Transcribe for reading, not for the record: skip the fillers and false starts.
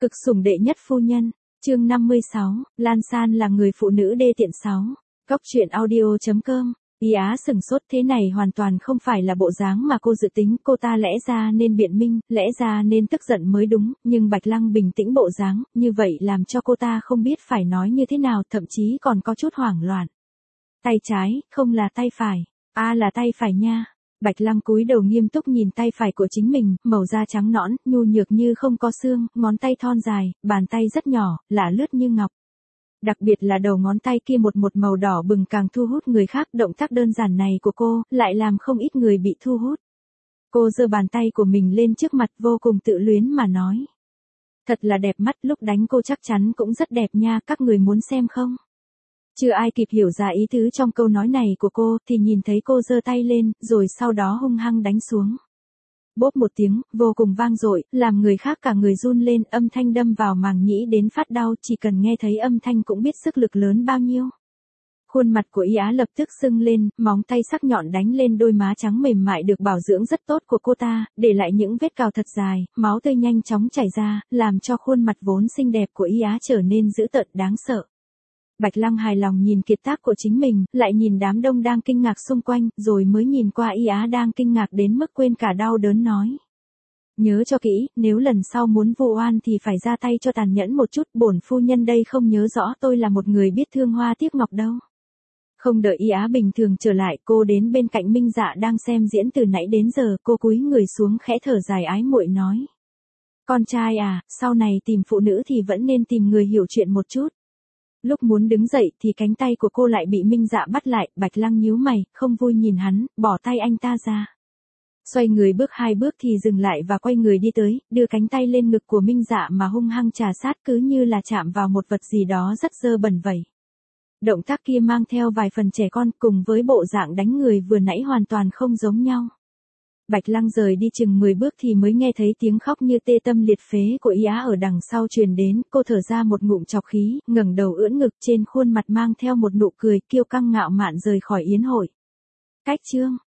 Cực sủng đệ nhất phu nhân, chương 56, Lan San là người phụ nữ đê tiện 6. Góc truyện audio.com. Ý Á sừng sốt, thế này hoàn toàn không phải là bộ dáng mà cô dự tính, cô ta lẽ ra nên biện minh, lẽ ra nên tức giận mới đúng, nhưng Bạch Lăng bình tĩnh bộ dáng, như vậy làm cho cô ta không biết phải nói như thế nào, thậm chí còn có chút hoảng loạn. Tay trái, không là tay phải, là tay phải nha. Bạch Lăng cúi đầu nghiêm túc nhìn tay phải của chính mình, màu da trắng nõn, nhu nhược như không có xương, ngón tay thon dài, bàn tay rất nhỏ, lả lướt như ngọc. Đặc biệt là đầu ngón tay kia một màu đỏ bừng càng thu hút người khác, động tác đơn giản này của cô, lại làm không ít người bị thu hút. Cô giơ bàn tay của mình lên trước mặt vô cùng tự luyến mà nói. Thật là đẹp mắt, lúc đánh cô chắc chắn cũng rất đẹp nha, các người muốn xem không? Chưa ai kịp hiểu ra ý tứ trong câu nói này của cô, thì nhìn thấy cô giơ tay lên, rồi sau đó hung hăng đánh xuống. Bốp một tiếng, vô cùng vang dội, làm người khác cả người run lên, âm thanh đâm vào màng nhĩ đến phát đau, chỉ cần nghe thấy âm thanh cũng biết sức lực lớn bao nhiêu. Khuôn mặt của Y Á lập tức sưng lên, móng tay sắc nhọn đánh lên đôi má trắng mềm mại được bảo dưỡng rất tốt của cô ta, để lại những vết cào thật dài, máu tươi nhanh chóng chảy ra, làm cho khuôn mặt vốn xinh đẹp của Y Á trở nên dữ tợn đáng sợ. Bạch Lăng hài lòng nhìn kiệt tác của chính mình, lại nhìn đám đông đang kinh ngạc xung quanh, rồi mới nhìn qua Y Á đang kinh ngạc đến mức quên cả đau đớn nói. Nhớ cho kỹ, nếu lần sau muốn vu oan thì phải ra tay cho tàn nhẫn một chút, bổn phu nhân đây không nhớ rõ tôi là một người biết thương hoa tiếc ngọc đâu. Không đợi Y Á bình thường trở lại, cô đến bên cạnh Minh Dạ đang xem diễn từ nãy đến giờ, cô cúi người xuống khẽ thở dài ái muội nói. Con trai à, sau này tìm phụ nữ thì vẫn nên tìm người hiểu chuyện một chút. Lúc muốn đứng dậy thì cánh tay của cô lại bị Minh Dạ bắt lại, Bạch Lăng nhíu mày, không vui nhìn hắn, bỏ tay anh ta ra. Xoay người bước 2 bước thì dừng lại và quay người đi tới, đưa cánh tay lên ngực của Minh Dạ mà hung hăng trà sát cứ như là chạm vào một vật gì đó rất dơ bẩn vậy. Động tác kia mang theo vài phần trẻ con cùng với bộ dạng đánh người vừa nãy hoàn toàn không giống nhau. Bạch Lăng rời đi chừng 10 bước thì mới nghe thấy tiếng khóc như tê tâm liệt phế của Y Á ở đằng sau truyền đến, cô thở ra một ngụm trọc khí, ngẩng đầu ưỡn ngực, trên khuôn mặt mang theo một nụ cười kiêu căng ngạo mạn rời khỏi yến hội. Cách chương